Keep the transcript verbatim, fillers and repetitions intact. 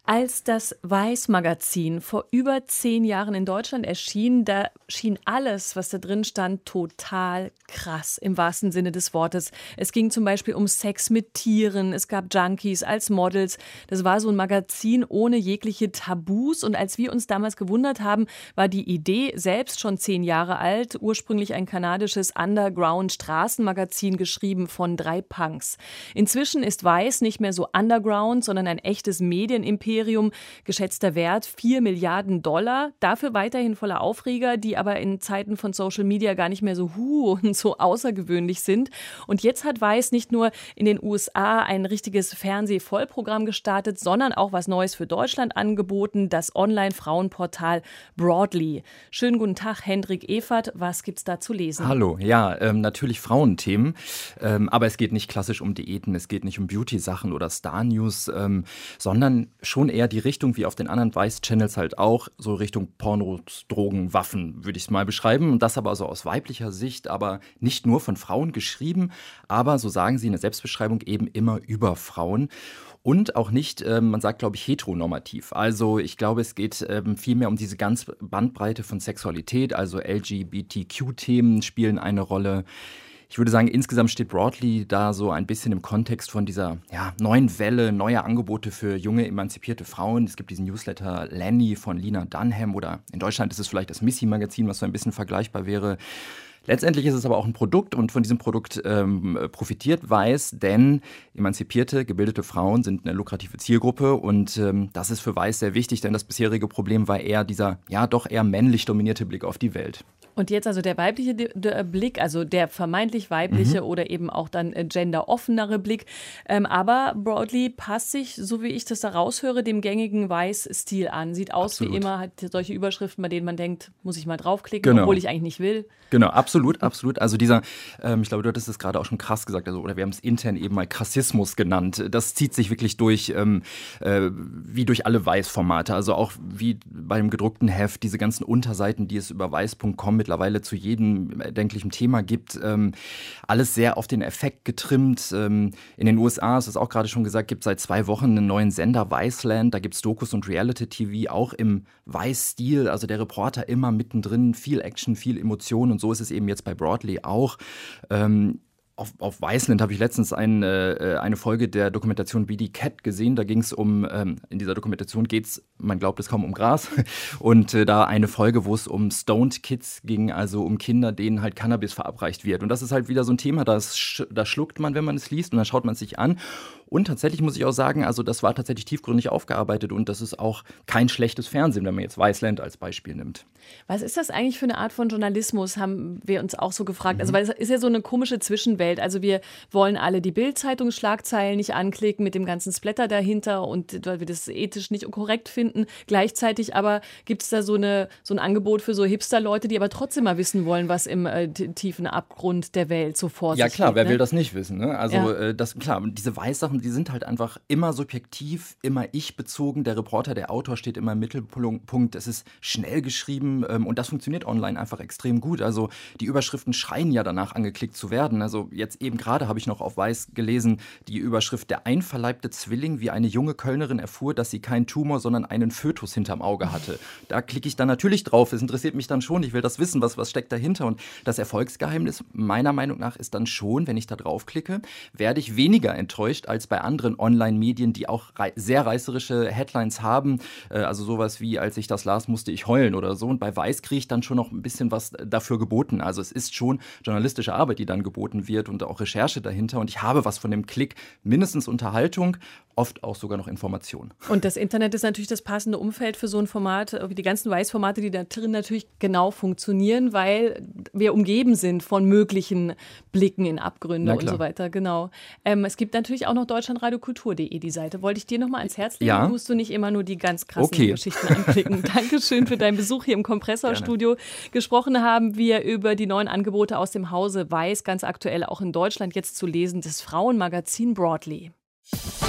Als das Weiß-Magazin vor über zehn Jahren in Deutschland erschien, da schien alles, was da drin stand, total krass, im wahrsten Sinne des Wortes. Es ging zum Beispiel um Sex mit Tieren, es gab Junkies als Models. Das war so ein Magazin ohne jegliche Tabus. Und als wir uns damals gewundert haben, war die Idee selbst schon zehn Jahre alt. Ursprünglich ein kanadisches Underground-Straßenmagazin, geschrieben von drei Punks. Inzwischen ist Weiß nicht mehr so Underground, sondern ein echtes Medienimperium. Geschätzter Wert vier Milliarden Dollar. Dafür weiterhin voller Aufreger, die aber in Zeiten von Social Media gar nicht mehr so hu und so außergewöhnlich sind. Und jetzt hat Weiß nicht nur in den U S A ein richtiges Fernseh-Vollprogramm gestartet, sondern auch was Neues für Deutschland angeboten, das Online-Frauenportal Broadly. Schönen guten Tag, Hendrik Evert. Was gibt's da zu lesen? Hallo, ja, ähm, natürlich Frauenthemen, ähm, aber es geht nicht klassisch um Diäten, es geht nicht um Beauty-Sachen oder Star-News, ähm, sondern schon eher die Richtung, wie auf den anderen Weiß-Channels halt auch, so Richtung Pornos, Drogen, Waffen, würde ich es mal beschreiben. Und das aber also aus weiblicher Sicht, aber nicht nur von Frauen geschrieben, aber, so sagen sie in der Selbstbeschreibung, eben immer über Frauen. Und auch nicht, äh, man sagt, glaube ich, heteronormativ. Also ich glaube, es geht ähm, vielmehr um diese ganze Bandbreite von Sexualität, also L G B T Q-Themen spielen eine Rolle. Ich würde sagen, insgesamt steht Broadly da so ein bisschen im Kontext von dieser ja, neuen Welle, neuer Angebote für junge, emanzipierte Frauen. Es gibt diesen Newsletter Lenny von Lena Dunham oder in Deutschland ist es vielleicht das Missy-Magazin, was so ein bisschen vergleichbar wäre. Letztendlich ist es aber auch ein Produkt und von diesem Produkt ähm, profitiert Weiß, denn emanzipierte, gebildete Frauen sind eine lukrative Zielgruppe und ähm, das ist für Weiß sehr wichtig, denn das bisherige Problem war eher dieser, ja doch eher männlich dominierte Blick auf die Welt. Und jetzt also der weibliche der Blick, also der vermeintlich weibliche mhm. oder eben auch dann genderoffenere Blick. Ähm, aber Broadly passt sich, so wie ich das da raushöre, dem gängigen Weiß-Stil an. Sieht aus Absolut. Wie immer, hat solche Überschriften, bei denen man denkt, muss ich mal draufklicken, genau. obwohl ich eigentlich nicht will. Genau, absolut, absolut. Also dieser, ähm, ich glaube, du hattest es gerade auch schon krass gesagt, also, oder wir haben es intern eben mal Krassismus genannt. Das zieht sich wirklich durch, ähm, äh, wie durch alle Weiß-Formate. Also auch wie beim gedruckten Heft, diese ganzen Unterseiten, die es über weiß punkt com mittlerweile zu jedem erdenklichen Thema gibt. Ähm, alles sehr auf den Effekt getrimmt. Ähm, in den U S A, das ist auch gerade schon gesagt, gibt es seit zwei Wochen einen neuen Sender, Viceland. Da gibt es Dokus und Reality-T V, auch im Weiß-Stil. Also der Reporter immer mittendrin, viel Action, viel Emotion. Und so ist es eben jetzt bei Broadly auch. Ähm, Auf, auf Viceland habe ich letztens ein, äh, eine Folge der Dokumentation Be the Cat gesehen. Da ging es um, ähm, in dieser Dokumentation geht es, man glaubt es kaum, um Gras. Und äh, da eine Folge, wo es um Stoned Kids ging, also um Kinder, denen halt Cannabis verabreicht wird. Und das ist halt wieder so ein Thema, das, sch- das schluckt man, wenn man es liest und dann schaut man es sich an. Und tatsächlich muss ich auch sagen, also das war tatsächlich tiefgründig aufgearbeitet und das ist auch kein schlechtes Fernsehen, wenn man jetzt Viceland als Beispiel nimmt. Was ist das eigentlich für eine Art von Journalismus, haben wir uns auch so gefragt. Also weil es ist ja so eine komische Zwischenwelt. Also wir wollen alle die Bild-Zeitungsschlagzeilen nicht anklicken mit dem ganzen Splatter dahinter und weil wir das ethisch nicht korrekt finden. Gleichzeitig aber gibt es da so, eine, so ein Angebot für so Hipster-Leute, die aber trotzdem mal wissen wollen, was im äh, tiefen Abgrund der Welt so vor sich geht. Ja klar, geht, wer ne? will das nicht wissen? Ne? Also ja. äh, das, klar, diese Weiß-Sachen, die sind halt einfach immer subjektiv, immer ich-bezogen. Der Reporter, der Autor steht immer im Mittelpunkt. Es ist schnell geschrieben ähm, und das funktioniert online einfach extrem gut. Also die Überschriften schreien ja danach, angeklickt zu werden. Also jetzt eben gerade habe ich noch auf Weiß gelesen, die Überschrift: Der einverleibte Zwilling, wie eine junge Kölnerin erfuhr, dass sie keinen Tumor, sondern einen Fötus hinterm Auge hatte. Da klicke ich dann natürlich drauf. Es interessiert mich dann schon. Ich will das wissen, was, was steckt dahinter. Und das Erfolgsgeheimnis meiner Meinung nach ist dann schon, wenn ich da draufklicke, werde ich weniger enttäuscht als bei anderen Online-Medien, die auch rei- sehr reißerische Headlines haben. Äh, also sowas wie, als ich das las, musste ich heulen oder so. Und bei Weiß kriege ich dann schon noch ein bisschen was dafür geboten. Also es ist schon journalistische Arbeit, die dann geboten wird und auch Recherche dahinter. Und ich habe was von dem Klick, mindestens Unterhaltung, oft auch sogar noch Information. Und das Internet ist natürlich das passende Umfeld für so ein Format, wie die ganzen Weiß-Formate, die da drin natürlich genau funktionieren, weil wir umgeben sind von möglichen Blicken in Abgründe und so weiter. Genau. Ähm, es gibt natürlich auch noch deutschlandradiokultur punkt de, die Seite. Wollte ich dir noch mal ans Herz legen, ja. musst du nicht immer nur die ganz krassen okay. Geschichten anklicken. Dankeschön für deinen Besuch hier im Kompressorstudio. Gesprochen haben wir über die neuen Angebote aus dem Hause Weiß, ganz aktuell auch in Deutschland jetzt zu lesen, das Frauenmagazin Broadly.